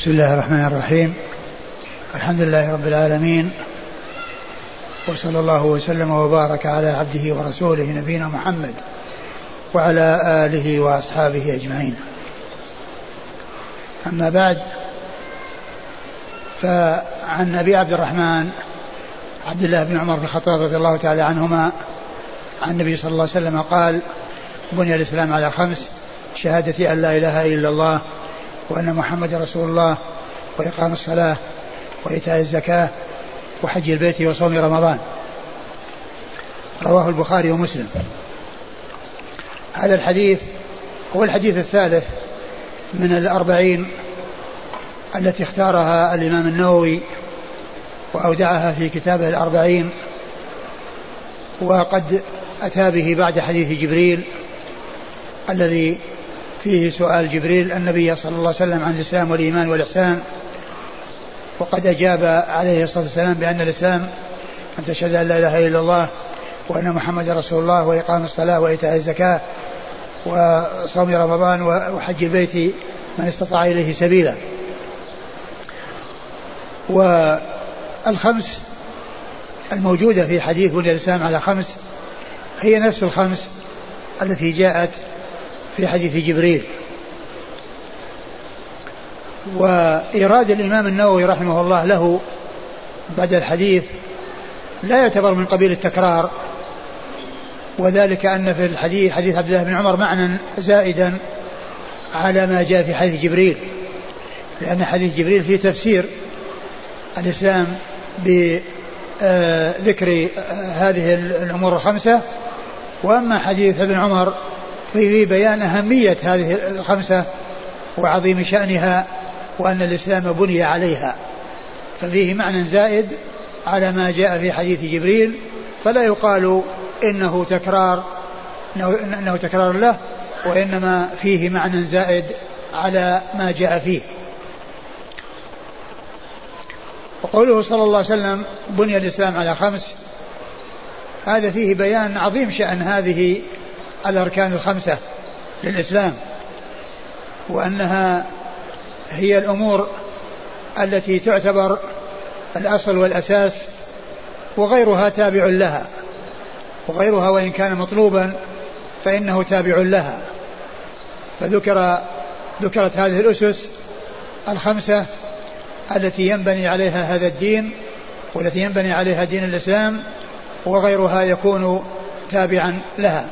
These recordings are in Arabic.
بسم الله الرحمن الرحيم. الحمد لله رب العالمين، وصلى الله وسلم وبارك على عبده ورسوله نبينا محمد وعلى آله وأصحابه أجمعين. أما بعد، فعن أبي عبد الرحمن عبد الله بن عمر بن الخطاب رضي الله تعالى عنهما عن النبي صلى الله عليه وسلم قال: بني الإسلام على 5: شهادة أن لا إله إلا الله وأن محمد رسول الله، وإقام الصلاة، وإيتاء الزكاة، وحج البيت، وصوم رمضان. رواه البخاري ومسلم. هذا الحديث هو الحديث الثالث من 40 التي اختارها الإمام النووي وأودعها في كتابه 40، وقد أتى به بعد حديث جبريل الذي فيه سؤال جبريل النبي صلى الله عليه وسلم عن الإسلام والإيمان والإحسان، وقد أجاب عليه الصلاة والسلام بأن الإسلام أن تشهد أن لا إله إلا الله وأن محمد رسول الله، وإقام الصلاة، وإيتاء الزكاة، وصوم رمضان، وحج البيت من استطاع إليه سبيلا. والخمس الموجودة في حديث بني الإسلام على 5 هي نفس 5 التي جاءت في حديث جبريل. وإيراد الإمام النووي رحمه الله له بعد الحديث لا يعتبر من قبيل التكرار، وذلك أن في الحديث حديث عبد الله بن عمر معنى زائدا على ما جاء في حديث جبريل، لأن حديث جبريل فيه تفسير الإسلام بذكر هذه الأمور 5، وأما حديث ابن عمر فيه بيان أهمية هذه 5 وعظيم شأنها، وأن الإسلام بني عليها، ففيه معنى زائد على ما جاء في حديث جبريل، فلا يقال إنه تكرار له، وإنما فيه معنى زائد على ما جاء فيه. وقوله صلى الله عليه وسلم بني الإسلام على 5، هذا فيه بيان عظيم شأن هذه الأركان 5 للإسلام، وأنها هي الأمور التي تعتبر الأصل والأساس، وغيرها تابع لها، وغيرها وإن كان مطلوبا فإنه تابع لها. فذكرت هذه الأسس 5 التي ينبني عليها هذا الدين، والتي ينبني عليها دين الإسلام، وغيرها يكون تابعا لها.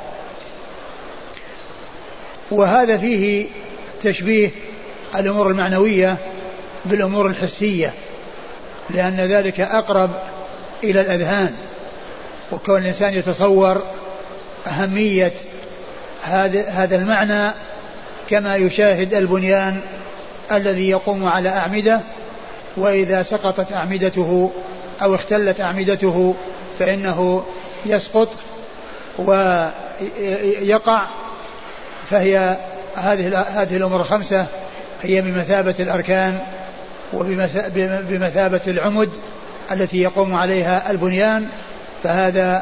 وهذا فيه تشبيه الأمور المعنوية بالأمور الحسية، لأن ذلك أقرب إلى الأذهان، وكون الإنسان يتصور أهمية هذا المعنى كما يشاهد البنيان الذي يقوم على أعمدة، وإذا سقطت أعمدته أو اختلت أعمدته فإنه يسقط ويقع. فهي هذه الأمور 5 هي بمثابة الأركان وبمثابة العمد التي يقوم عليها البنيان. فهذا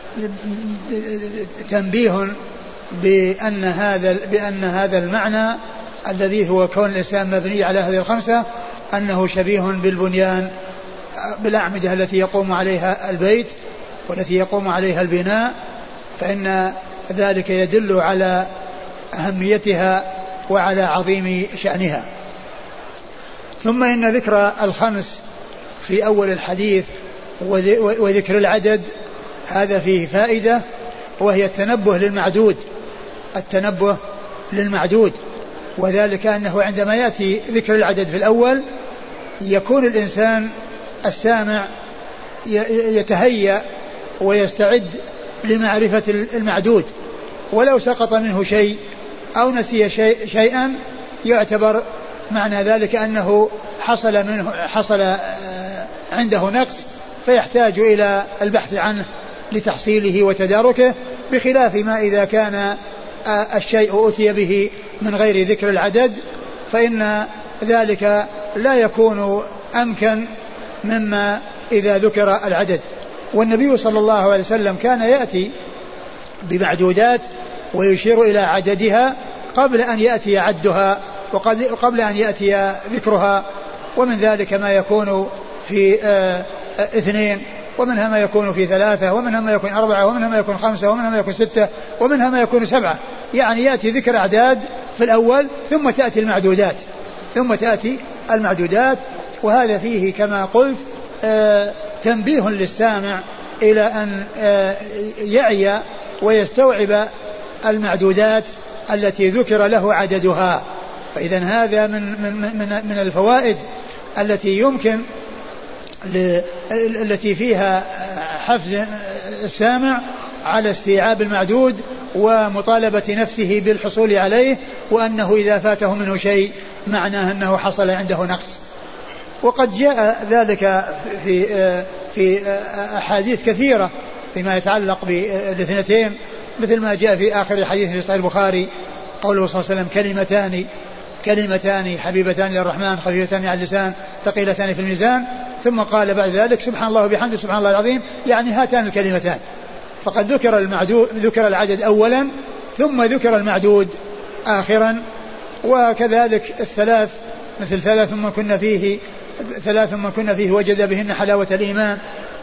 تنبيه بأن هذا المعنى الذي هو كون الإنسان مبني على هذه 5 أنه شبيه بالبنيان، بالأعمدة التي يقوم عليها البيت والتي يقوم عليها البناء، فإن ذلك يدل على أهميتها وعلى عظيم شأنها. ثم إن ذكر 5 في أول الحديث وذكر العدد هذا فيه فائدة، وهي التنبه للمعدود، وذلك أنه عندما يأتي ذكر العدد في الأول يكون الإنسان السامع يتهيأ ويستعد لمعرفة المعدود، ولو سقط منه شيء أو نسي شيئا يعتبر معنى ذلك أنه حصل عنده نقص، فيحتاج إلى البحث عنه لتحصيله وتداركه، بخلاف ما إذا كان الشيء أتي به من غير ذكر العدد، فإن ذلك لا يكون أمكن مما إذا ذكر العدد. والنبي صلى الله عليه وسلم كان يأتي بمعدودات ويشير إلى عددها قبل أن يأتي عدها وقبل أن يأتي ذكرها. ومن ذلك ما يكون في 2، ومنها ما يكون في 3، ومنها ما يكون 4، ومنها ما يكون 5، ومنها ما يكون 6، ومنها ما يكون 7. يعني يأتي ذكر أعداد في الأول ثم تأتي المعدودات. وهذا فيه كما قلت تنبيه للسامع إلى أن يعي ويستوعب المعدودات التي ذكر له عددها. فإذا هذا من الفوائد التي يمكن التي فيها حفز السامع على استيعاب المعدود ومطالبة نفسه بالحصول عليه، وأنه إذا فاته منه شيء معناه أنه حصل عنده نقص. وقد جاء ذلك في أحاديث كثيرة فيما يتعلق بالاثنتين، مثل ما جاء في آخر الحديث في صحيح البخاري قوله صلى الله عليه وسلم: كلمتان حبيبتان للرحمن خفيفتان على اللسان ثقيلتان في الميزان. ثم قال بعد ذلك: سبحان الله وبحمده سبحان الله العظيم، يعني هاتان الكلمتان. فقد ذكر العدد أولا ثم ذكر المعدود آخرا. وكذلك الثلاث، مثل ثلاث من كنا فيه وجد بهن حلاوة الإيمان.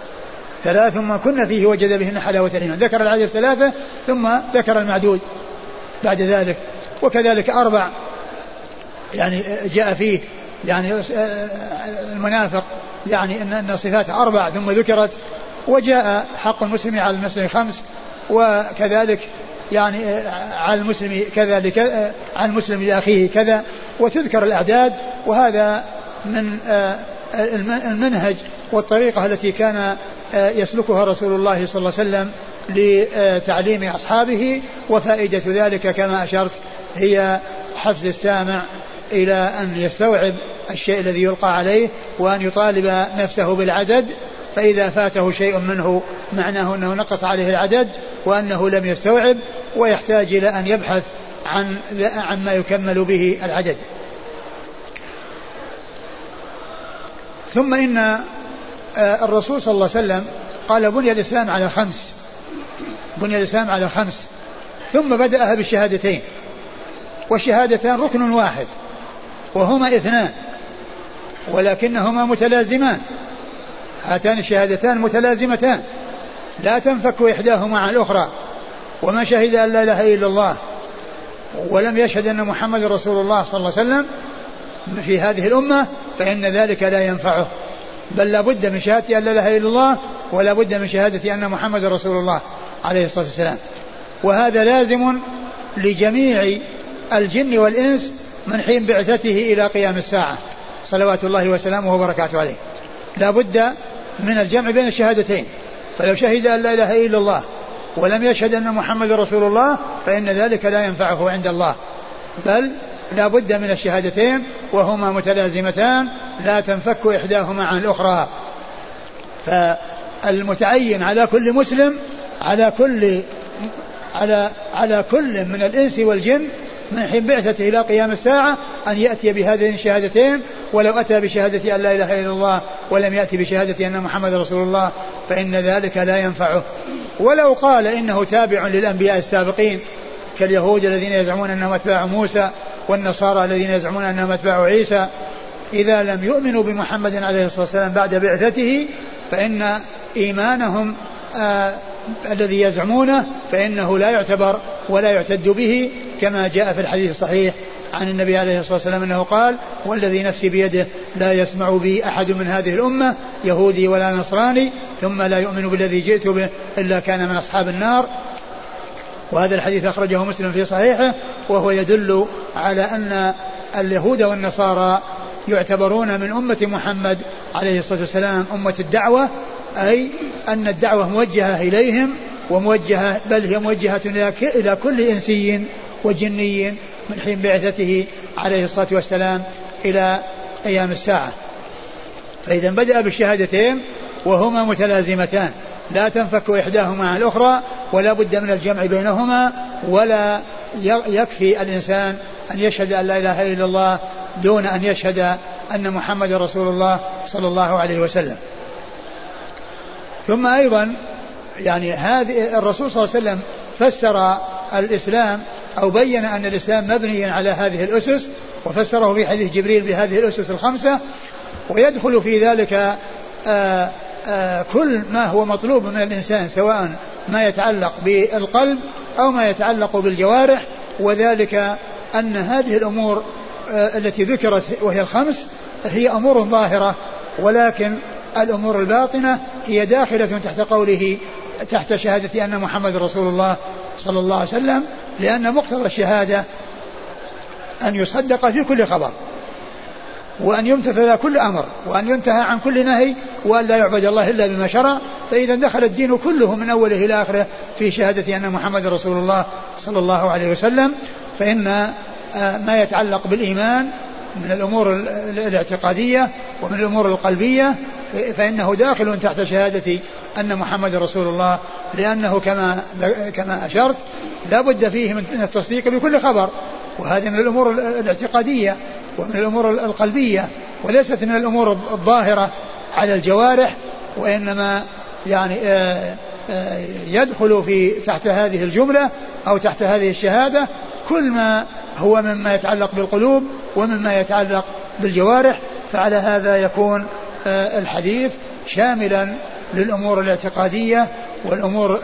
ذكر العدد 3 ثم ذكر المعدود بعد ذلك. وكذلك 4 يعني جاء فيه يعني المنافق، يعني أن صفات 4 ثم ذكرت. وجاء حق المسلم على المسلم 5، وكذلك يعني على المسلم كذلك على المسلم لأخيه كذا، وتذكر الأعداد. وهذا من المنهج والطريقة التي كان يسلكها رسول الله صلى الله عليه وسلم لتعليم أصحابه. وفائدة ذلك كما أشرت هي حفز السامع إلى أن يستوعب الشيء الذي يلقى عليه، وأن يطالب نفسه بالعدد، فإذا فاته شيء منه معناه أنه نقص عليه العدد وأنه لم يستوعب، ويحتاج إلى أن يبحث عن ما يكمل به العدد. ثم إن الرسول صلى الله عليه وسلم قال: بني الإسلام على 5، ثم بدأها بالشهادتين، والشهادتان ركن واحد، وهما 2 ولكنهما متلازمان. هاتان الشهادتان متلازمتان لا تنفك إحداهما عن الأخرى. وما شهد أن لا إله إلا الله ولم يشهد أن محمد رسول الله صلى الله عليه وسلم في هذه الأمة فإن ذلك لا ينفعه، بل لا بد من شهادة أن لا إله إلا الله ولا بد من شهادة أن محمد رسول الله عليه الصلاة والسلام. وهذا لازم لجميع الجن والإنس من حين بعثته إلى قيام الساعة صلوات الله وسلامه وبركاته عليه. لا بد من الجمع بين الشهادتين. فلو شهد أن لا إله إلا الله ولم يشهد أن محمد رسول الله فإن ذلك لا ينفعه عند الله، بل لا بد من الشهادتين وهما متلازمتان لا تنفك إحداهما عن الأخرى. فالمتعين على كل مسلم على كل من الإنس والجن من حين بعثته إلى قيام الساعة أن يأتي بهذين الشهادتين. ولو أتى بشهادة أن لا إله إلا الله ولم يأتي بشهادة أن محمد رسول الله فإن ذلك لا ينفعه. ولو قال إنه تابع للأنبياء السابقين كاليهود الذين يزعمون أنهم أتباع موسى والنصارى الذين يزعمون أنهم أتباع عيسى، إذا لم يؤمنوا بمحمد عليه الصلاة والسلام بعد بعثته فإن إيمانهم الذي يزعمونه فإنه لا يعتبر ولا يعتد به، كما جاء في الحديث الصحيح عن النبي عليه الصلاة والسلام أنه قال: والذي نفسي بيده لا يسمع بي أحد من هذه الأمة يهودي ولا نصراني ثم لا يؤمن بالذي جئت به إلا كان من أصحاب النار. وهذا الحديث أخرجه مسلم في صحيحه، وهو يدل على أن اليهود والنصارى يعتبرون من أمة محمد عليه الصلاة والسلام أمة الدعوة، أي أن الدعوة موجهة إليهم وموجهة، بل هي موجهة إلى كل إنسي وجني من حين بعثته عليه الصلاة والسلام إلى أيام الساعة. فإذا بدأ بالشهادتين وهما متلازمتان لا تنفك إحداهما عن الأخرى، ولا بد من الجمع بينهما، ولا يكفي الإنسان أن يشهد أن لا إله إلا الله دون أن يشهد أن محمد رسول الله صلى الله عليه وسلم. ثم أيضا يعني هذه الرسول صلى الله عليه وسلم فسر الإسلام أو بين أن الإسلام مبني على هذه الأسس، وفسره في حديث جبريل بهذه الأسس الخمسة. ويدخل في ذلك كل ما هو مطلوب من الإنسان سواء ما يتعلق بالقلب أو ما يتعلق بالجوارح، وذلك أن هذه الأمور التي ذكرت وهي الخمس هي أمور ظاهرة، ولكن الأمور الباطنة هي داخلة تحت قوله تحت شهادة أن محمد رسول الله صلى الله عليه وسلم، لأن مقتضى الشهادة أن يصدق في كل خبر، وأن يمتثل كل أمر، وأن ينتهى عن كل نهي، وأن لا يعبد الله إلا بما شرع. فإذا دخل الدين كله من أوله إلى آخره في شهادة أن محمد رسول الله صلى الله عليه وسلم، فإن ما يتعلق بالإيمان من الأمور الاعتقادية ومن الأمور القلبية فإنه داخل تحت شهادة أن محمد رسول الله، لأنه كما أشرت لا بد فيه من التصديق بكل خبر، وهذه من الأمور الاعتقادية ومن الأمور القلبية، وليست من الأمور الظاهرة على الجوارح، وإنما يعني يدخل في تحت هذه الجملة أو تحت هذه الشهادة كل ما هو مما يتعلق بالقلوب ومما يتعلق بالجوارح. فعلى هذا يكون الحديث شاملا للأمور الاعتقادية والأمور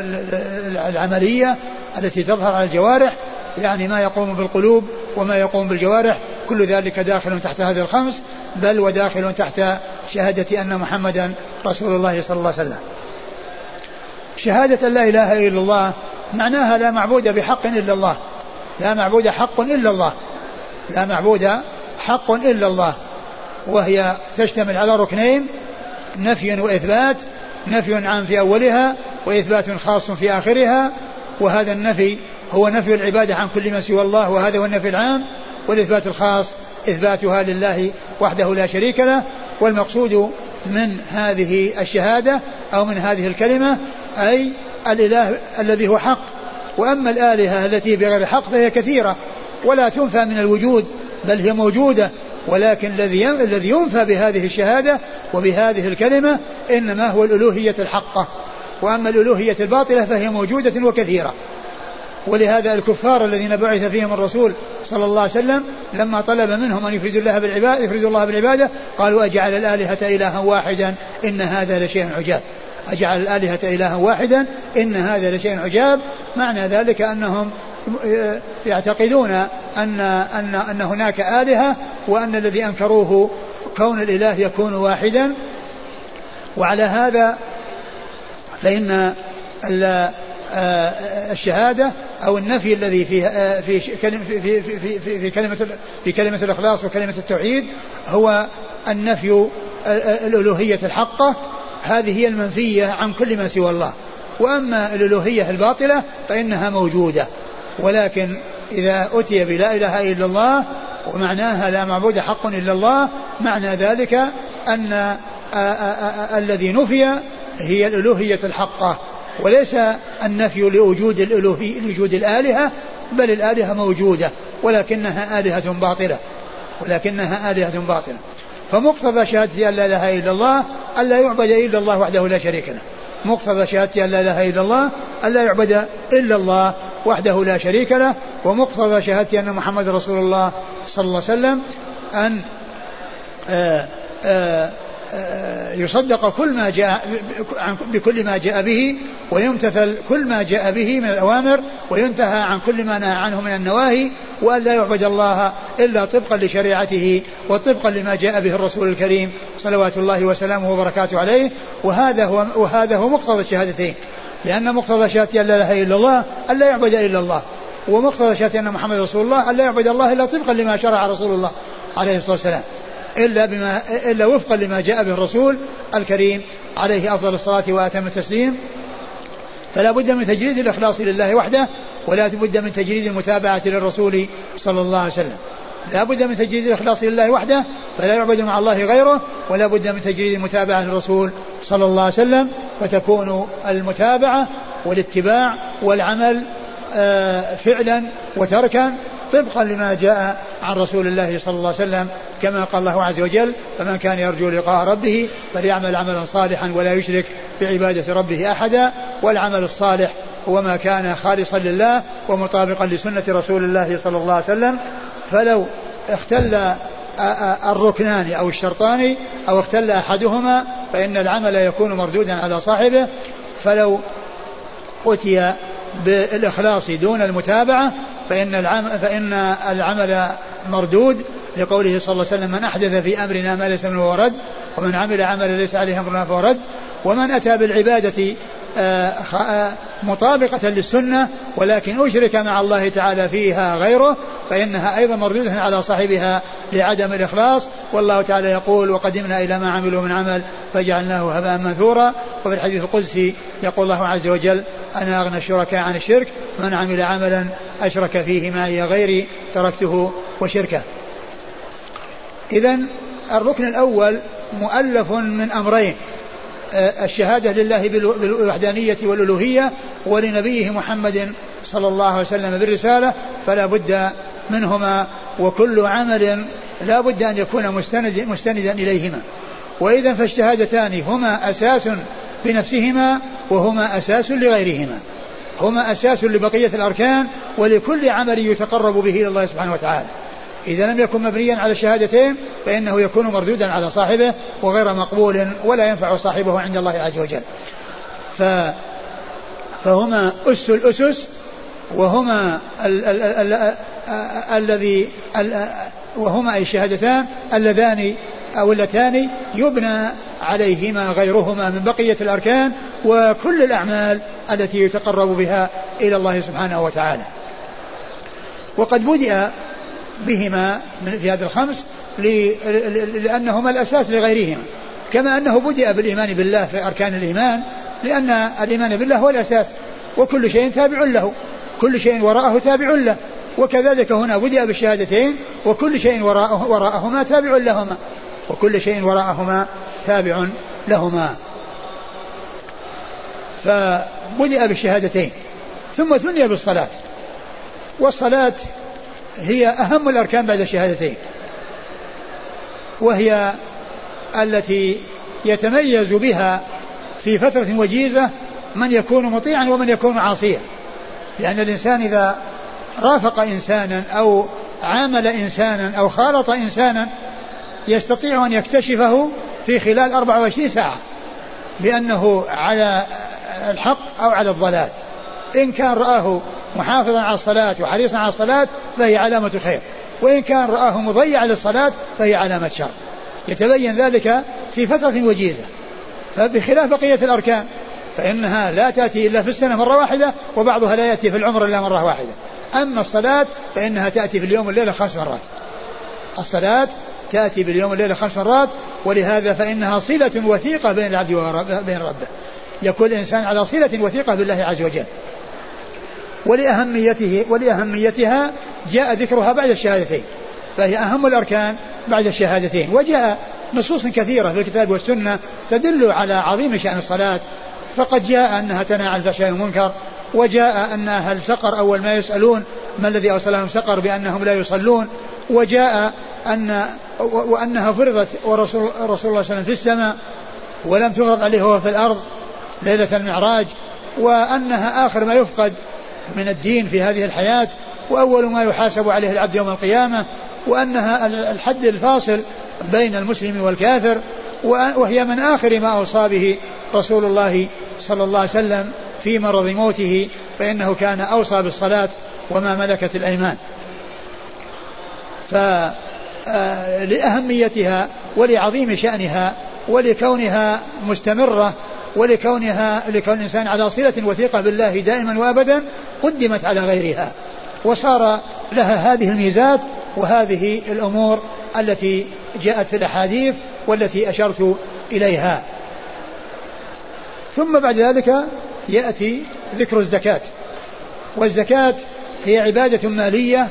العملية التي تظهر على الجوارح، يعني ما يقوم بالقلوب وما يقوم بالجوارح، كل ذلك داخل تحت هذه الخمس، بل وداخل تحت شهادة أن محمدا رسول الله صلى الله عليه وسلم. شهادة لا إله إلا الله معناها لا معبود بحق إلا الله، لا معبود حق إلا الله، لا معبود حق إلا الله، وهي تشتمل على ركنين: نفي وإثبات، نفي عام في أولها وإثبات خاص في آخرها، وهذا النفي هو نفي العبادة عن كل ما سوى الله، وهذا هو النفي العام، والإثبات الخاص إثباتها لله وحده لا شريك له. والمقصود من هذه الشهادة أو من هذه الكلمة أي الإله الذي هو حق، وأما الآلهة التي بغير حق فهي كثيرة ولا تنفى من الوجود بل هي موجودة، ولكن الذي ينفى بهذه الشهادة وبهذه الكلمة إنما هو الألوهية الحقة، وأما الألوهية الباطلة فهي موجودة وكثيرة. ولهذا الكفار الذين بعث فيهم الرسول صلى الله عليه وسلم لما طلب منهم أن يفردوا الله بالعبادة قالوا أجعل الآلهة إلها واحدا إن هذا لشيء عجاب، أجعل الآلهة إلها واحدا إن هذا لشيء عجاب. معنى ذلك أنهم يعتقدون أن هناك آلهة، وأن الذي أنكروه كون الإله يكون واحدا. وعلى هذا فإن الشهادة أو النفي الذي في كلمة الإخلاص وكلمة التوحيد هو النفي الألوهية الحقة، هذه هي المنفية عن كل ما سوى الله. وأما الألوهية الباطلة فإنها موجودة، ولكن إذا أتي بلا إله إلا الله ومعناها لا معبود حق إلا الله، معنى ذلك أن الذي نفي هي الألوهية الحقة، وليس النفي لوجود الآلهة، بل الآلهة موجودة ولكنها آلهة باطلة. فمقتضى شهادة أن لا إله إلا الله ألا يعبد إلا الله وحده لا شريك له، مقتضى شهادة أن لا إله إلا الله ألا يعبد إلا الله وحده لا شريك له. ومقتضى شهادة أن محمد رسول الله صلى الله عليه وسلم أن يصدق كل ما جاء بكل ما جاء به، ويمتثل كل ما جاء به من الأوامر، وينتهى عن كل ما نهى عنه من النواهي، وأن لا يعبد الله إلا طبقا لشريعته وطبقا لما جاء به الرسول الكريم صلوات الله وسلامه وبركاته عليه. وهذا هو مقتضى الشهادتين، لأن مقتضى شهادة أن لا إله إلا الله أن لا يعبد إلا الله، ومقتضى شهادة أن محمد رسول الله أن لا يعبد الله إلا طبقا لما شرع رسول الله عليه الصلاة والسلام، إلا وفقا لما جاء به الرسول الكريم عليه أفضل الصلاة وأتم التسليم. فلا بد من تجريد الإخلاص لله وحده، ولا بد من تجريد المتابعة للرسول صلى الله عليه وسلم. لا بد من تجريد الإخلاص لله وحده فلا يعبد مع الله غيره، ولا بد من تجريد المتابعة للرسول صلى الله عليه وسلم، فتكون المتابعة والاتباع والعمل فعلا وتركا طبقا لما جاء عن رسول الله صلى الله عليه وسلم، كما قال الله عز وجل: فمن كان يرجو لقاء ربه فليعمل عملا صالحا ولا يشرك بعبادة ربه أحدا. والعمل الصالح هو ما كان خالصا لله ومطابقا لسنة رسول الله صلى الله عليه وسلم. فلو اختل الركنان أو الشرطان أو اختل أحدهما فإن العمل يكون مردودا على صاحبه. فلو أتي بالإخلاص دون المتابعة فإن العمل مردود، لقوله صلى الله عليه وسلم: من أحدث في أمرنا ما ليس منه فهو رد، ومن عمل عملا ليس عليه أمرنا فهو رد. ومن أتى بالعبادة مطابقة للسنة ولكن أشرك مع الله تعالى فيها غيره فإنها أيضا مردودة على صاحبها لعدم الإخلاص. والله تعالى يقول: وقدمنا إلى ما عملوا من عمل فجعلناه هباء منثورا. وفي الحديث القدسي يقول الله عز وجل: أنا أغنى الشركاء عن الشرك، من عمل عملا أشرك فيه معي غيري تركته وشركه. إذن الركن الأول مؤلف من أمرين: الشهادة لله بالوحدانية والألوهية، ولنبيه محمد صلى الله عليه وسلم بالرسالة، فلا بد منهما، وكل عمل لا بد أن يكون مستندا إليهما. وإذا فالشهادتان هما أساس بنفسهما وهما أساس لغيرهما، هما أساس لبقية الأركان ولكل عمل يتقرب به إلى الله سبحانه وتعالى. إذا لم يكن مبنيا على الشهادتين فإنه يكون مردودا على صاحبه وغير مقبول ولا ينفع صاحبه عند الله عز وجل. فهما أس الأسس، وهما وهما الشهادتان اللذان أو اللتان يبنى عليهما غيرهما من بقية الأركان وكل الأعمال التي يتقرب بها إلى الله سبحانه وتعالى. وقد بدأ بهما في هذا الخمس لأنهما الأساس لغيرهما، كما أنه بدأ بالإيمان بالله في أركان الإيمان، لأن الإيمان بالله هو الأساس وكل شيء تابع له، كل شيء وراءه تابع له. وكذلك هنا بدأ بالشهادتين وكل شيء وراءهما تابع لهما، وكل شيء وراءهما تابع لهما. فبدأ بالشهادتين ثم ثني بالصلاة، والصلاة هي أهم الأركان بعد الشهادتين، وهي التي يتميز بها في فترة وجيزة من يكون مطيعا ومن يكون عاصيا، لأن الإنسان إذا رافق إنسانا أو عامل إنسانا أو خالط إنسانا يستطيع أن يكتشفه في خلال 24 ساعة بأنه على الحق أو على الضلال. إن كان رآه محافظا على الصلاة وحريصا على الصلاة فهي علامة خير، وإن كان رآه مضيعا للصلاة فهي علامة شر. يتبين ذلك في فترة وجيزة. فبخلاف بقية الأركان فإنها لا تأتي إلا في السنة مرة واحدة، وبعضها لا يأتي في العمر إلا مرة واحدة. أما الصلاة فإنها تأتي في اليوم والليلة 5 مرات. الصلاة تأتي باليوم والليلة 5 مرات، ولهذا فإنها صلة وثيقة بين العبد وبين ربه. يكون الإنسان على صلة وثيقة بالله عز وجل. ولأهميتها جاء ذكرها بعد الشهادتين، فهي أهم الأركان بعد الشهادتين. وجاء نصوص كثيرة في الكتاب والسنة تدل على عظيم شأن الصلاة، فقد جاء أنها تنهى عن الفحشاء والمنكر، وجاء أن أهل سقر أول ما يسألون ما الذي أوصلهم سقر بأنهم لا يصلون، وجاء وأنها فرضت ورسول الله صلى الله عليه وسلم في السماء ولم تفرض عليه وهو في الأرض ليلة المعراج، وأنها آخر ما يفقد من الدين في هذه الحياة وأول ما يحاسب عليه العبد يوم القيامة، وأنها الحد الفاصل بين المسلم والكافر، وهي من آخر ما أوصى به رسول الله صلى الله عليه وسلم في مرض موته، فإنه كان أوصى بالصلاة وما ملكت الأيمان. فلأهميتها ولعظيم شأنها ولكونها مستمرة لكون الإنسان على صلة وثيقة بالله دائما وأبدا قدمت على غيرها، وصار لها هذه الميزات وهذه الأمور التي جاءت في الأحاديث والتي أشرت إليها. ثم بعد ذلك يأتي ذكر الزكاة. والزكاة هي عبادة مالية،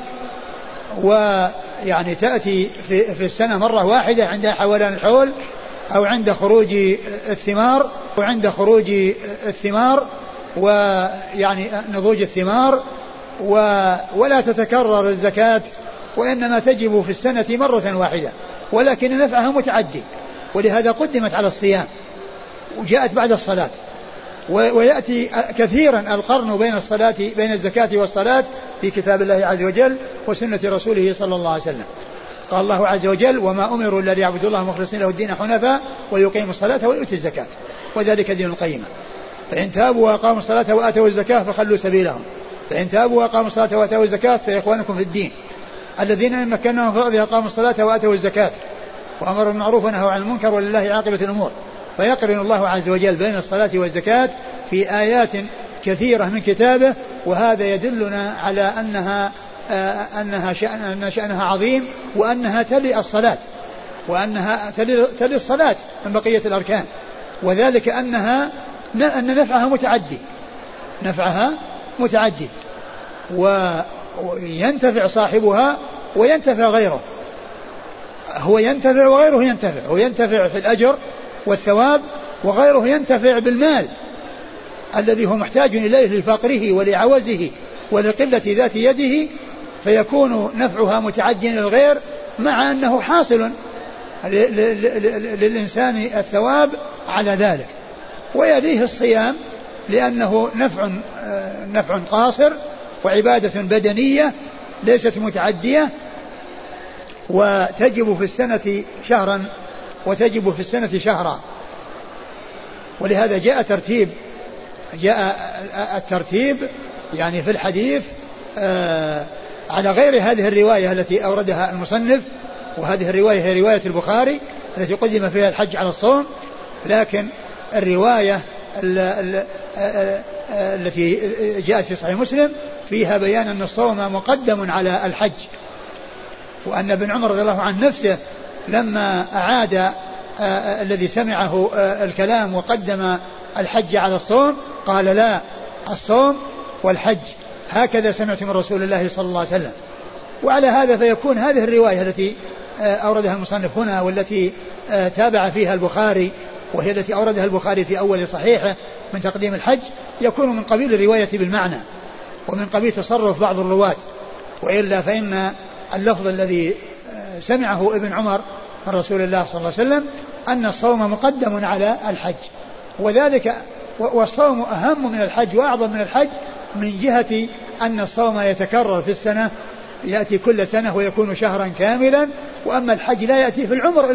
ويعني تأتي في السنة مرة واحدة عند حولان الحول أو عند خروج الثمار ويعني نضوج الثمار، ولا تتكرر الزكاة، وإنما تجب في السنة مرة واحدة، ولكن نفعها متعدي، ولهذا قدمت على الصيام وجاءت بعد الصلاة. ويأتي كثيرا القرن بين الزكاة والصلاة في كتاب الله عز وجل وسنة رسوله صلى الله عليه وسلم. قال الله عز وجل وما أمروا إلا ليعبدوا الله مخلصين له الدين حنفاء ويقيموا الصلاة ويؤتوا الزكاة وذلك دين القيمة. فإن تابوا وأقاموا الصلاة وآتوا الزكاة فخلوا سبيلهم. فإن تابوا وأقاموا الصلاة وآتوا الزكاة فإخوانكم في الدين الذين إن مكناهم في الأرض أقاموا الصلاة وآتوا الزكاة وأمروا بالمعروف ونهوا عن المنكر ولله عاقبة الأمور. فيقرن الله عز وجل بين الصلاة والزكاة في آيات كثيرة من كتابه, وهذا يدلنا على أن شأنها عظيم, وأنها تلي الصلاة, وأنها تلي الصلاة من بقية الأركان, وذلك أن نفعها متعدي وينتفع صاحبها وينتفع غيره, هو ينتفع وغيره ينتفع, وينتفع في الأجر والثواب, وغيره ينتفع بالمال الذي هو محتاج إليه لفقره ولعوزه ولقلة ذات يده, فيكون نفعها متعديا للغير مع أنه حاصل للإنسان الثواب على ذلك. ويليه الصيام لأنه نفع قاصر وعبادة بدنية ليست متعدية, وتجب في السنة شهرا وتجب في السنة شهرا. ولهذا جاء الترتيب يعني في الحديث على غير هذه الرواية التي أوردها المصنف, وهذه الرواية هي رواية البخاري التي قدم فيها الحج على الصوم, لكن الرواية التي جاءت في صحيح مسلم فيها بيان أن الصوم مقدم على الحج, وأن ابن عمر رضي الله عنه نفسه لما أعاد الذي سمعه الكلام وقدم الحج على الصوم قال لا, الصوم والحج هكذا سمعت من رسول الله صلى الله عليه وسلم. وعلى هذا فيكون هذه الرواية التي أوردها المصنف هنا والتي تابع فيها البخاري, وهي التي أوردها البخاري في أول صحيحه من تقديم الحج, يكون من قبيل الرواية بالمعنى ومن قبيل تصرف بعض الرواة, وإلا فإن اللفظ الذي سمعه ابن عمر من رسول الله صلى الله عليه وسلم أن الصوم مقدم على الحج, وذلك والصوم أهم من الحج وأعظم من الحج من جهة أن الصوم يتكرر في السنة, يأتي كل سنة ويكون شهرا كاملا, وأما الحج لا يأتي في العمر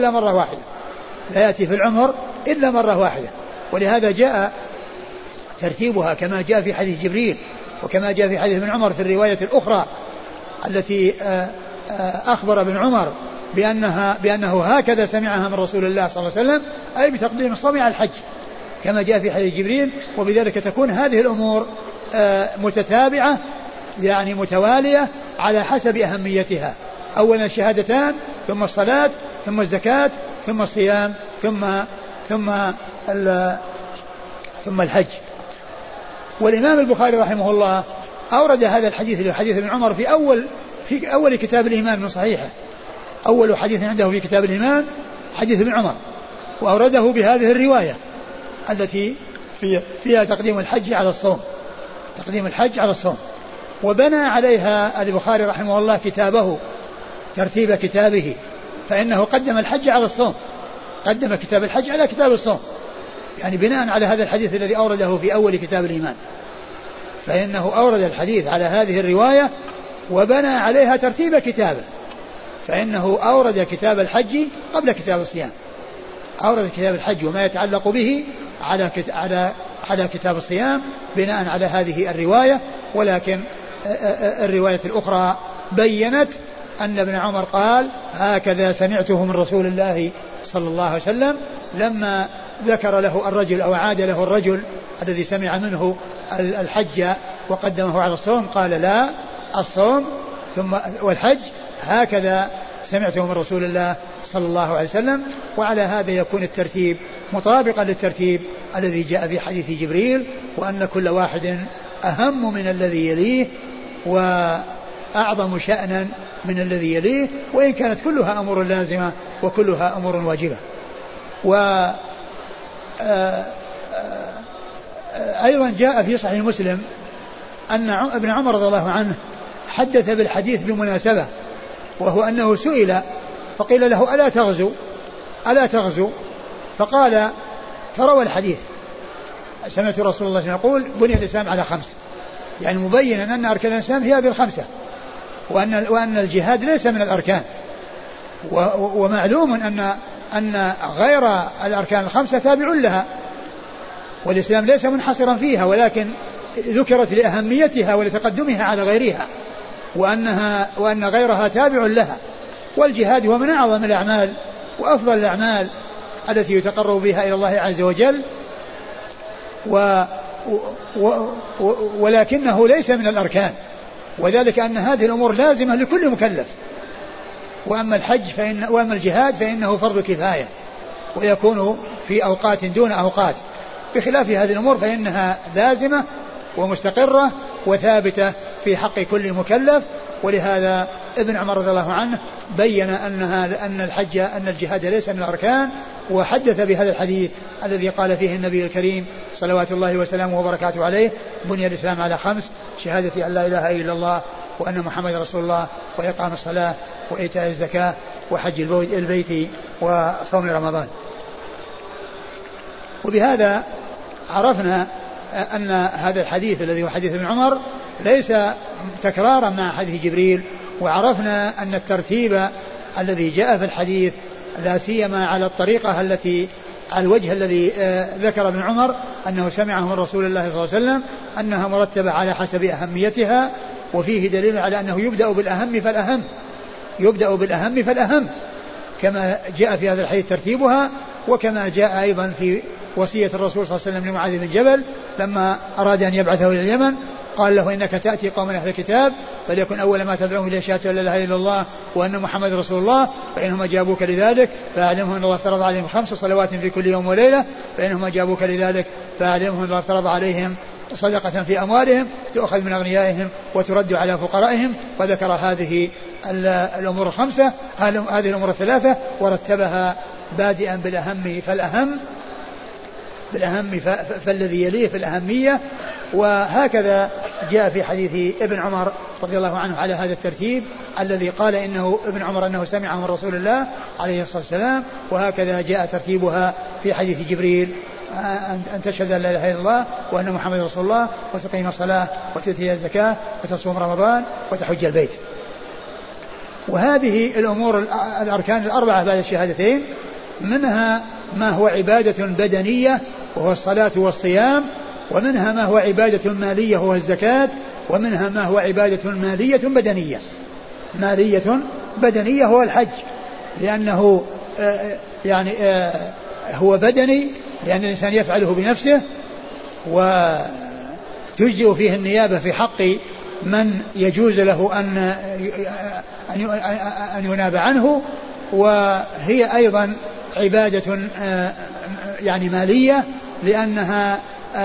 إلا مرة واحدة, ولهذا جاء ترتيبها كما جاء في حديث جبريل وكما جاء في حديث ابن عمر في الرواية الأخرى التي أخبر ابن عمر بأنه هكذا سمعها من رسول الله صلى الله عليه وسلم, أي بتقديم الصوم على الحج كما جاء في حديث جبريل. وبذلك تكون هذه الأمور متتابعة يعني متوالية على حسب أهميتها, أولا الشهادتان ثم الصلاة ثم الزكاة ثم الصيام ثم الحج. والإمام البخاري رحمه الله أورد هذا الحديث لحديث ابن عمر في أول كتاب الإيمان من صحيحه, أول حديث عنده في كتاب الإيمان حديث ابن عمر, وأورده بهذه الرواية التي فيها تقديم الحج على الصوم, وبنى عليها البخاري رحمه الله كتابه ترتيب كتابه, فإنه قدم الحج على الصوم, قدم كتاب الحج على كتاب الصوم, يعني بناء على هذا الحديث الذي أورده في أول كتاب الإيمان, فإنه أورد الحديث على هذه الرواية وبنى عليها ترتيب كتابه, فإنه أورد كتاب الحج قبل كتاب الصيام, أورد كتاب الحج وما يتعلق به على كتاب الصيام بناء على هذه الرواية. ولكن الرواية الأخرى بيّنت أن ابن عمر قال هكذا سمعته من رسول الله صلى الله عليه وسلم, لما ذكر له الرجل أو عاد له الرجل الذي سمع منه الحج وقدمه على الصوم قال لا, الصوم ثم والحج هكذا سمعته من رسول الله صلى الله عليه وسلم. وعلى هذا يكون الترتيب مطابقا للترتيب الذي جاء في حديث جبريل, وأن كل واحد أهم من الذي يليه وأعظم شأنا من الذي يليه, وإن كانت كلها أمور لازمة وكلها أمور واجبة. أيضا جاء في صحيح مسلم أن ابن عمر رضي الله عنه حدث بالحديث بمناسبة, وهو أنه سئل فقيل له ألا تغزو, فقال فروى الحديث سمعت رسول الله صلى الله عليه وسلم يقول بني الإسلام على 5, يعني مبينا أن أركان الإسلام هي هذه 5, وأن الجهاد ليس من الأركان, ومعلوم أن غير الأركان الخمسة تابع لها، والإسلام ليس منحصرا فيها، ولكن ذكرت لأهميتها ولتقدمها على غيرها، وأن غيرها تابع لها. والجهاد هو من أعظم الأعمال وأفضل الأعمال التي يتقرب بها إلى الله عز وجل، ولكنه ليس من الأركان، وذلك أن هذه الأمور لازمة لكل مكلف. وأما الجهاد فإنه فرض كفاية ويكون في أوقات دون أوقات، بخلاف هذه الأمور فإنها لازمة ومستقرة وثابتة في حق كل مكلف. ولهذا ابن عمر رضي الله عنه بين أن الجهاد ليس من الأركان، وحدث بهذا الحديث الذي قال فيه النبي الكريم صلوات الله وسلامه وبركاته عليه: بني الإسلام على 5: شهادة أن لا إله إلا الله وأن محمد رسول الله، وإقام الصلاة، وإيتاء الزكاة، وحج البيت، وصوم رمضان. وبهذا عرفنا أن هذا الحديث الذي هو حديث ابن عمر ليس تكرارا مع حديث جبريل، وعرفنا أن الترتيب الذي جاء في الحديث لا سيما على الطريقة التي على الوجه الذي ذكر ابن عمر أنه سمعه من رسول الله صلى الله عليه وسلم أنها مرتبة على حسب أهميتها، وفيه دليل على أنه يبدأ بالأهم فالأهم كما جاء في هذا الحديث ترتيبها، وكما جاء أيضا في وصية الرسول صلى الله عليه وسلم لمعاذ بن جبل لما أراد أن يبعثه إلى اليمن، قال له: إنك تأتي قوم أهل الكتاب فليكن أول ما تدعوهم إلى شهادة لا إله إلا الله وأن محمد رسول الله، فإنهم أجابوك لذلك فأعلمهم أن الله افترض عليهم 5 صلوات في كل يوم وليلة، فإنهم أجابوك لذلك فأعلمهم أن الله افترض عليهم صدقة في أموالهم تؤخذ من أغنيائهم وترد على فقرائهم. وذكر هذه الأمور الخمسة، هذه الأمور الثلاثة، ورتبها بادئا بالأهم فالذي يليه في الأهمية. وهكذا جاء في حديث ابن عمر رضي الله عنه على هذا الترتيب الذي قال إنه ابن عمر أنه سمعه من رسول الله عليه الصلاة والسلام. وهكذا جاء ترتيبها في حديث جبريل: أن تشهد أن لا إله إلا الله وأن محمد رسول الله، وتقيم الصلاة، وتؤتي الزكاة، وتصوم رمضان، وتحج البيت. وهذه الأمور الأركان الأربعة بعد الشهادتين منها ما هو عبادة بدنية وهو الصلاة والصيام، ومنها ما هو عبادة مالية وهو الزكاة، ومنها ما هو عبادة مالية بدنية هو الحج، لأنه هو بدني لأن الإنسان يفعله بنفسه، وتجزئ فيه النيابة في حق من يجوز له أن يناب عنه. وهي أيضا عبادة مالية لأنها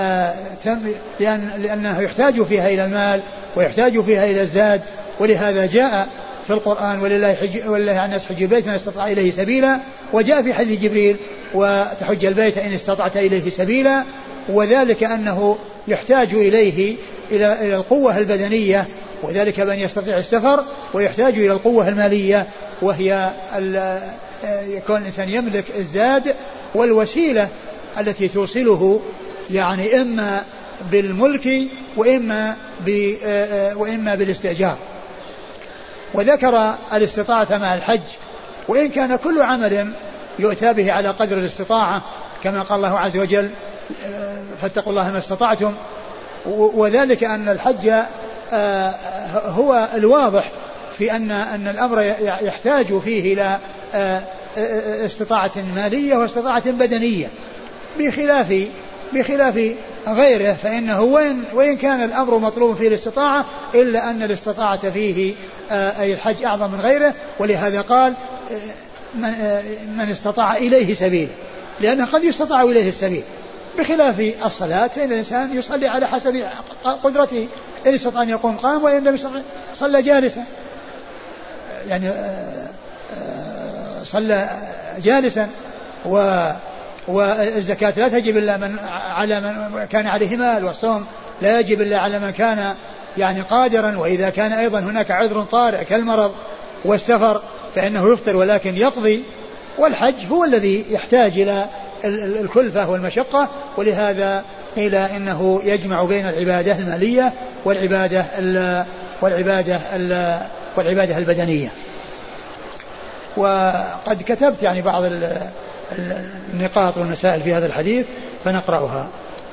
يحتاج فيها إلى المال ويحتاج فيها إلى الزاد. ولهذا جاء في القرآن: ولله على الناس حج البيت من استطاع إليه سبيلا. وجاء في حديث جبريل: وتحج البيت إن استطعت إليه سبيلا. وذلك أنه يحتاج إليه إلى القوة البدنية، وذلك بأن يستطيع السفر، ويحتاج إلى القوة المالية وهي يكون الإنسان يملك الزاد والوسيلة التي توصله، إما بالملك وإما بالاستئجار. وذكر الاستطاعة مع الحج، وإن كان كل عمل يؤتى به على قدر الاستطاعة كما قال الله عز وجل: فاتقوا الله ما استطعتم. وذلك أن الحج هو الواضح في أن الأمر يحتاج فيه إلى استطاعة مالية واستطاعة بدنية، بخلاف غيره فإنه وإن كان الأمر مطلوب فيه الاستطاعة إلا أن الاستطاعة فيه أي الحج أعظم من غيره. ولهذا قال: من استطاع إليه سبيل، لأنه قد يستطاع إليه السبيل، بخلاف الصلاة فإن الإنسان يصلي على حسب قدرته، إن استطاع أن يقوم قام، وإن لم يستطع صلى جالسا، صلى جالسا. والزكاة لا تجب إلا على من كان عليه مال، والصوم لا يجب إلا على من كان قادرا، وإذا كان أيضا هناك عذر طارئ كالمرض والسفر فإنه يفطر ولكن يقضي. والحج هو الذي يحتاج إلى الكلفة والمشقة، ولهذا قيل إنه يجمع بين العبادة المالية والعبادة البدنية. وقد كتبت يعني بعض النقاط والمسائل في هذا الحديث فنقرأها.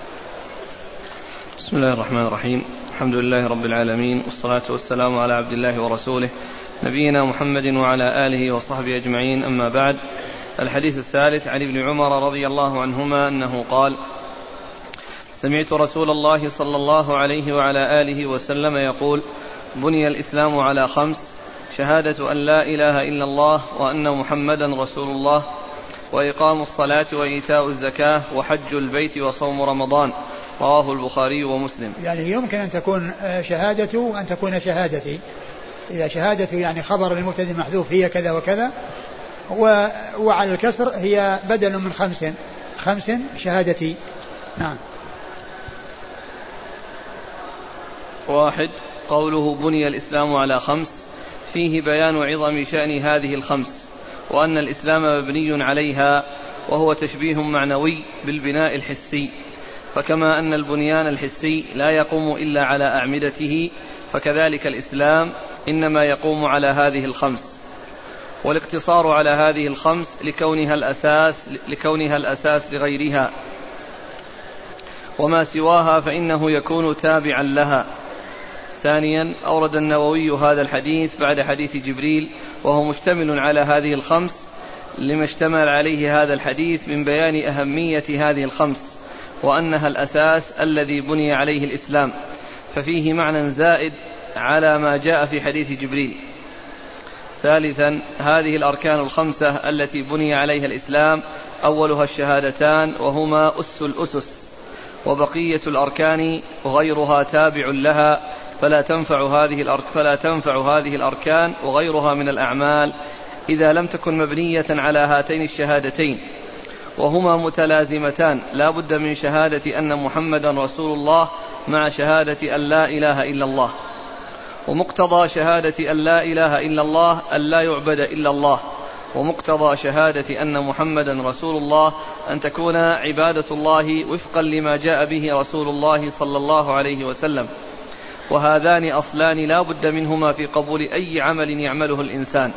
بسم الله الرحمن الرحيم. الحمد لله رب العالمين، والصلاة والسلام على عبد الله ورسوله نبينا محمد وعلى آله وصحبه أجمعين، أما بعد. الحديث الثالث عن ابن عمر رضي الله عنهما أنه قال: سمعت رسول الله صلى الله عليه وعلى آله وسلم يقول: بني الإسلام على 5: شهادة أن لا إله إلا الله وأن محمدا رسول الله، وإقام الصلاة وإيتاء الزكاة وحج البيت وصوم رمضان. رواه البخاري ومسلم. يعني يمكن أن تكون شهادته وأن تكون شهادتي. إذا شهادته يعني خبر المبتدأ محذوف هي كذا وكذا، وعلى الكسر هي بدل من 5 شهادتي. نعم. 1. قوله بني الإسلام على 5 فيه بيان عظم شأن هذه 5، وأن الإسلام مبني عليها، وهو تشبيه معنوي بالبناء الحسي، فكما أن البنيان الحسي لا يقوم إلا على أعمدته، فكذلك الإسلام إنما يقوم على هذه 5، والاقتصار على هذه 5 لكونها الأساس لغيرها، وما سواها فإنه يكون تابعا لها. 2. أورد النووي هذا الحديث بعد حديث جبريل، وهو مشتمل على هذه 5 لما اشتمل عليه هذا الحديث من بيان أهمية هذه 5، وأنها الأساس الذي بني عليه الإسلام، ففيه معنى زائد على ما جاء في حديث جبريل. 3. هذه الأركان 5 التي بني عليها الإسلام أولها الشهادتان، وهما أس الأسس، وبقية الأركان غيرها تابع لها، فلا تنفع هذه الأركان وغيرها من الأعمال إذا لم تكن مبنية على هاتين الشهادتين، وهما متلازمتان، لا بد من شهادة أن محمدا رسول الله مع شهادة أن لا إله إلا الله. ومقتضى شهادة أن لا إله إلا الله أن لا يعبد إلا الله، ومقتضى شهادة أن محمدا رسول الله أن تكون عبادة الله وفقا لما جاء به رسول الله صلى الله عليه وسلم، وهذان أصلان لا بد منهما في قبول أي عمل يعمله الإنسان،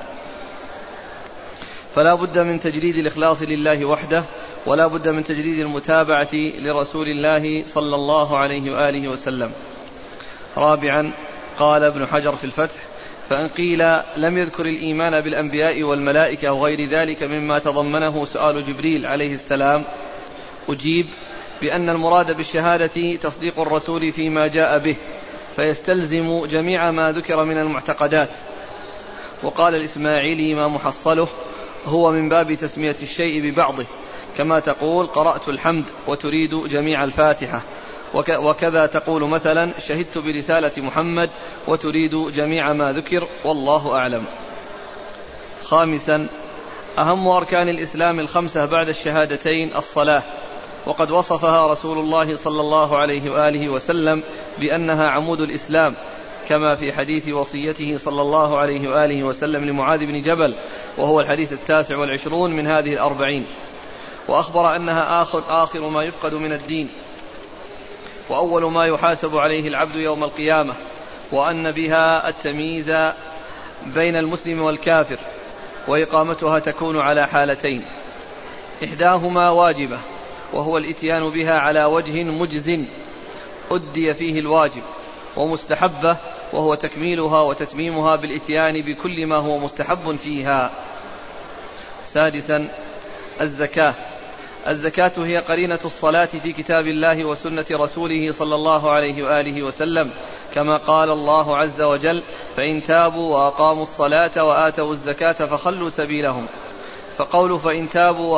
فلا بد من تجريد الإخلاص لله وحده، ولا بد من تجريد المتابعة لرسول الله صلى الله عليه وآله وسلم. 4. قال ابن حجر في الفتح: فإن قيل لم يذكر الإيمان بالأنبياء والملائكة وغير ذلك مما تضمنه سؤال جبريل عليه السلام، أجيب بأن المراد بالشهادة تصديق الرسول فيما جاء به، فيستلزم جميع ما ذكر من المعتقدات. وقال الإسماعيلي ما محصله هو من باب تسمية الشيء ببعضه، كما تقول قرأت الحمد وتريد جميع الفاتحة، وكذا تقول مثلا شهدت برسالة محمد وتريد جميع ما ذكر، والله أعلم. 5. أهم أركان الإسلام 5 بعد الشهادتين الصلاة، وقد وصفها رسول الله صلى الله عليه وآله وسلم بأنها عمود الإسلام، كما في حديث وصيته صلى الله عليه وآله وسلم لمعاذ بن جبل، وهو الحديث 29 من هذه 40، وأخبر أنها آخر ما يفقد من الدين، وأول ما يحاسب عليه العبد يوم القيامة، وأن بها التمييز بين المسلم والكافر، وإقامتها تكون على حالتين: إحداهما واجبة، وهو الإتيان بها على وجه مجز أدي فيه الواجب، ومستحبة، وهو تكميلها وتتميمها بالإتيان بكل ما هو مستحب فيها. 6. الزكاة هي قرينة الصلاة في كتاب الله وسنة رسوله صلى الله عليه وآله وسلم، كما قال الله عز وجل: فإن تابوا وأقاموا الصلاة وآتوا الزكاة فخلوا سبيلهم. فقوله فإن تابوا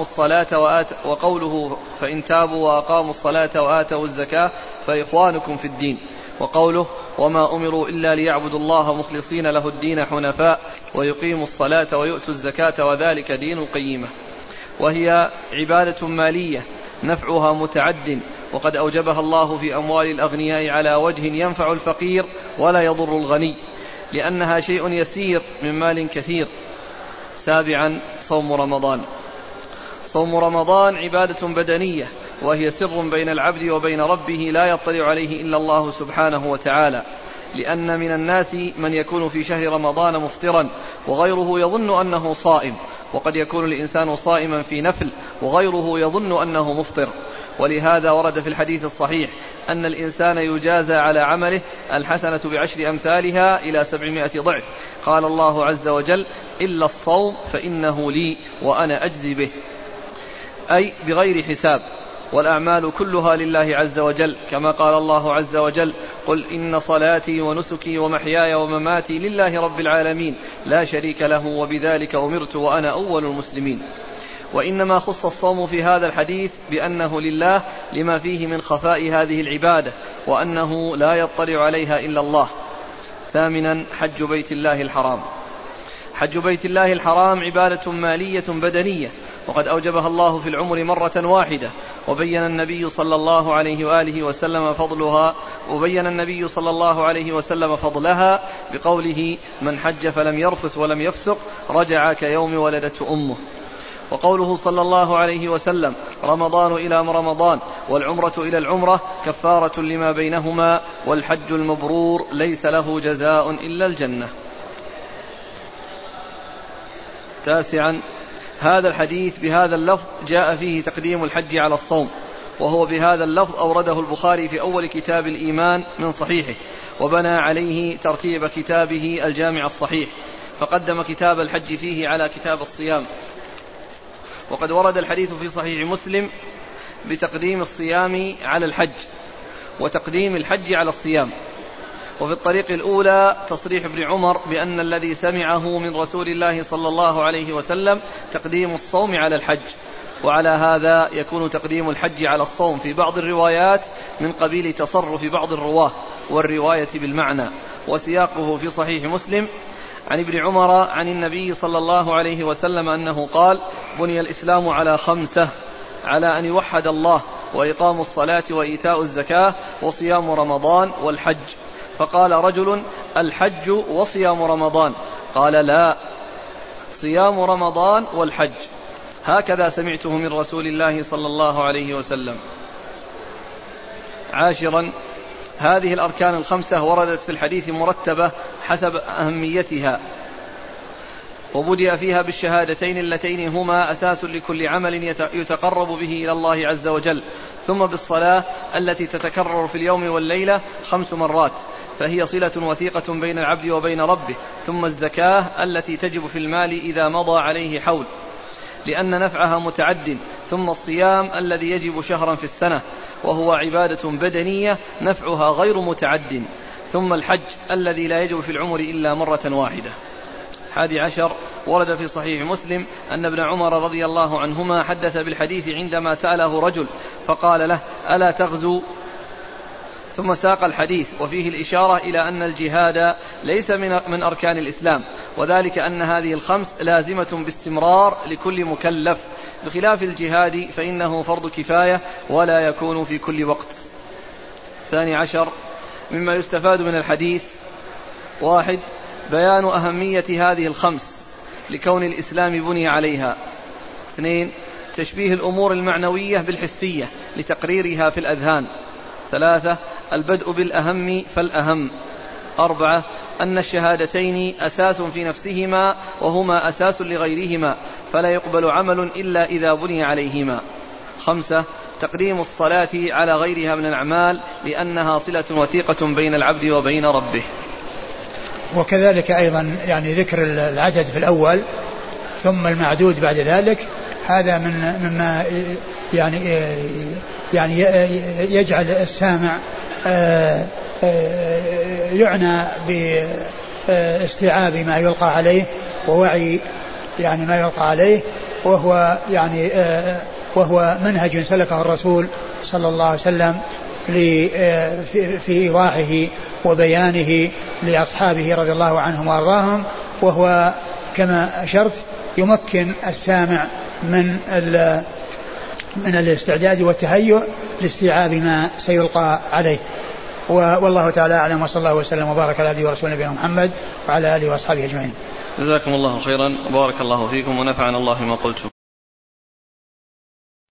وأقاموا الصلاة وآتوا الزكاة فإخوانكم في الدين. وقوله وما أمروا إلا ليعبدوا الله مخلصين له الدين حنفاء ويقيموا الصلاة ويؤتوا الزكاة وذلك دين القيمة. وهي عبادة مالية نفعها متعد، وقد أوجبها الله في أموال الأغنياء على وجه ينفع الفقير ولا يضر الغني، لأنها شيء يسير من مال كثير. 7. صوم رمضان عبادة بدنية، وهي سر بين العبد وبين ربه لا يطلع عليه إلا الله سبحانه وتعالى، لأن من الناس من يكون في شهر رمضان مفطرا وغيره يظن أنه صائم، وقد يكون الإنسان صائما في نفل وغيره يظن أنه مفطر. ولهذا ورد في الحديث الصحيح أن الإنسان يجازى على عمله الحسنة ب10 أمثالها إلى 700 ضعف. قال الله عز وجل: إلا الصوم فإنه لي وأنا أجزي به، أي بغير حساب، والأعمال كلها لله عز وجل، كما قال الله عز وجل: قل إن صلاتي ونسكي ومحياي ومماتي لله رب العالمين لا شريك له وبذلك أمرت وأنا أول المسلمين. وإنما خص الصوم في هذا الحديث بأنه لله لما فيه من خفاء هذه العبادة، وأنه لا يطلع عليها إلا الله. ثامنا: حج بيت الله الحرام. حج بيت الله الحرام عبادة مالية بدنية، وقد أوجبها الله في العمر مرة واحدة، وبين النبي صلى الله عليه وآله وسلم فضلها بقوله: من حج فلم يرفث ولم يفسق رجع كيوم ولدته أمه. وقوله صلى الله عليه وسلم: رمضان إلى رمضان والعمرة إلى العمرة كفارة لما بينهما والحج المبرور ليس له جزاء إلا الجنة. تاسعا: هذا الحديث بهذا اللفظ جاء فيه تقديم الحج على الصوم، وهو بهذا اللفظ أورده البخاري في أول كتاب الإيمان من صحيحه، وبنى عليه ترتيب كتابه الجامع الصحيح، فقدم كتاب الحج فيه على كتاب الصيام. وقد ورد الحديث في صحيح مسلم بتقديم الصيام على الحج وتقديم الحج على الصيام. وفي الطريق الأولى تصريح ابن عمر بأن الذي سمعه من رسول الله صلى الله عليه وسلم تقديم الصوم على الحج، وعلى هذا يكون تقديم الحج على الصوم في بعض الروايات من قبيل تصرف بعض الرواه والرواية بالمعنى. وسياقه في صحيح مسلم عن ابن عمر عن النبي صلى الله عليه وسلم أنه قال: بني الإسلام على 5: على أن يوحد الله، وإقام الصلاة، وإيتاء الزكاة، وصيام رمضان، والحج. فقال رجل: الحج وصيام رمضان؟ قال: لا، صيام رمضان والحج، هكذا سمعته من رسول الله صلى الله عليه وسلم. عاشرا: هذه الأركان ال5 وردت في الحديث مرتبة حسب أهميتها، وبدأ فيها بالشهادتين اللتين هما أساس لكل عمل يتقرب به إلى الله عز وجل، ثم بالصلاة التي تتكرر في اليوم والليلة 5 مرات، فهي صلة وثيقة بين العبد وبين ربه، ثم الزكاة التي تجب في المال إذا مضى عليه حول لأن نفعها متعد، ثم الصيام الذي يجب شهرا في السنة وهو عبادة بدنية نفعها غير متعد، ثم الحج الذي لا يجب في العمر إلا مرة واحدة. 11: ورد في صحيح مسلم أن ابن عمر رضي الله عنهما حدث بالحديث عندما سأله رجل فقال له: ألا تغزو؟ ثم ساق الحديث، وفيه الإشارة إلى أن الجهاد ليس من أركان الإسلام، وذلك أن هذه ال5 لازمة باستمرار لكل مكلف، بخلاف الجهاد فإنه فرض كفاية ولا يكون في كل وقت. 12: مما يستفاد من الحديث: 1. بيان أهمية هذه ال5 لكون الإسلام بني عليها. 2. تشبيه الأمور المعنوية بالحسية لتقريرها في الأذهان. 3. البدء بالأهم فالأهم. 4. أن الشهادتين أساس في نفسهما وهما أساس لغيرهما، فلا يقبل عمل إلا إذا بني عليهما. 5. تقديم الصلاة على غيرها من الأعمال لأنها صلة وثيقة بين العبد وبين ربه. وكذلك أيضا يعني ذكر العدد في الأول ثم المعدود بعد ذلك، هذا مما يعني يجعل السامع يعنى باستيعاب ما يلقى عليه ووعي يعني ما يلقى عليه، وهو منهج سلكه الرسول صلى الله عليه وسلم في إيضاحه وبيانه لأصحابه رضي الله عنهم وأرضاهم، وهو كما أشرت يمكن السامع من الاستعداد والتهيؤ لاستيعاب ما سيلقى عليه. والله تعالى أعلم، وصلى الله وسلم وبارك على عبده ورسوله نبينا محمد وعلى آله وأصحابه أجمعين. جزاكم الله خيرا وبارك الله فيكم ونفعنا الله ما قلتم.